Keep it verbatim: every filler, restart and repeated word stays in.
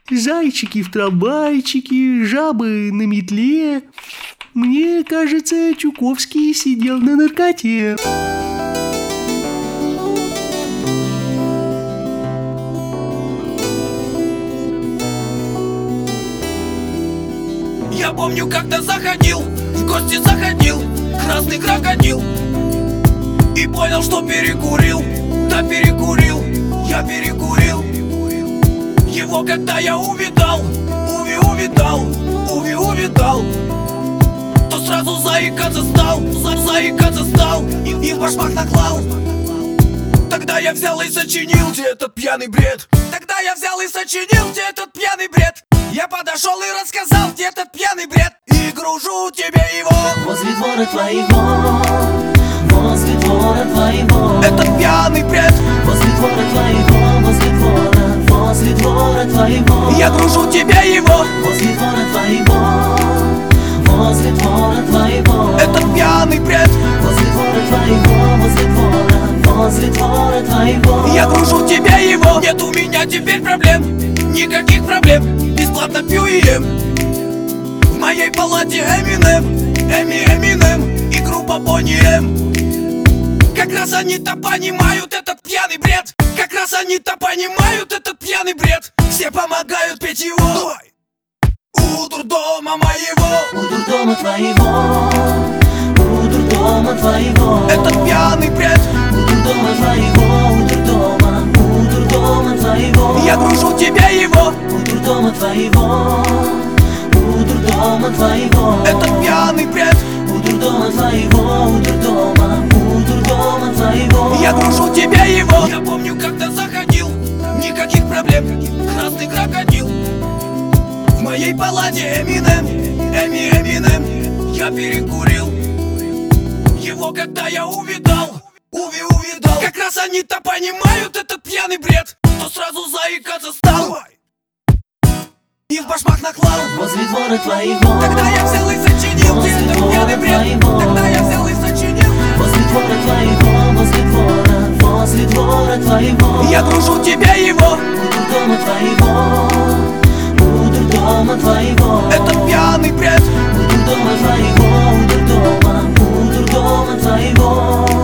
Зайчики в трамвайчике, жабы на метле. Мне кажется, Чуковский сидел на наркоте. Я помню, когда заходил, в гости заходил красный крокодил, и понял, что перекурил, да перекурил, я перекурил его, когда я увидал, уви увидал, уви увидал, то сразу заикаться стал, за заикаться стал, и, и в башмак наклал. Тогда я взял и сочинил, где этот пьяный бред. Тогда я взял и сочинил, где этот пьяный бред. Я подошел и рассказал, где этот пьяный бред, и гружу тебе его. Возле двора твоего, возле двора твоего, этот пьяный бред. Возле двора твоего, возле двора, возле двора твоего, я гружу тебе его. Возле двора твоего, возле двора твоего, этот пьяный бред. Возле двора твоего, возле двора, возле двора твоего, я гружу тебе его. Нет у меня теперь проблем, никаких проблем. Бесплатно пью и ем. В моей палате Эминем, Эми Эминем и группа Бонни Эм. Как раз они-то понимают этот пьяный бред. Как раз они-то понимают этот пьяный бред. Все помогают петь его. У дурдома моего, у дурдома твоего, у дурдома твоего, этот пьяный бред. У дурдома твоего, у дурдома, у дурдома твоего, я гружу тебе его. У дурдома твоего, у дурдома твоего, этот пьяный бред. У дурдома твоего, у дурдома, у дурдома твоего, я гружу тебе его. Я помню, когда заходил, никаких проблем, красный крокодил. В моей палате Эминем, Эми Эминем. Я перекурил его, когда я увидал, уви увидал. Как раз они-то понимают этот пьяный бред, то сразу заикаться стал и в башмак наклал. Возле двора твоего, тогда я взял и сочинил, где этот пьяный бред. Тогда я взял и сочинил. Возле двора твоего, возле двора, возле двора твоего, я гружу тебе его. У дурдома твоего, у дурдома твоего, этот пьяный бред. У дурдома твоего, у дурдома, у дурдома твоего.